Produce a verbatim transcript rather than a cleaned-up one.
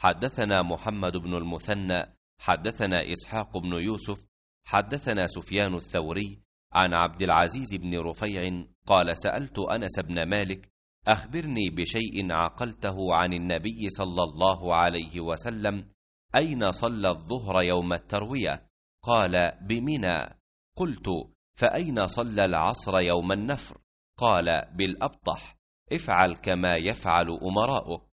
حدثنا محمد بن المثنى حدثنا إسحاق بن يوسف حدثنا سفيان الثوري عن عبد العزيز بن رفيع قال سألت أنس بن مالك أخبرني بشيء عقلته عن النبي صلى الله عليه وسلم، أين صلى الظهر يوم التروية؟ قال بمنى. قلت فأين صلى العصر يوم النفر؟ قال بالأبطح، افعل كما يفعل أمراؤك.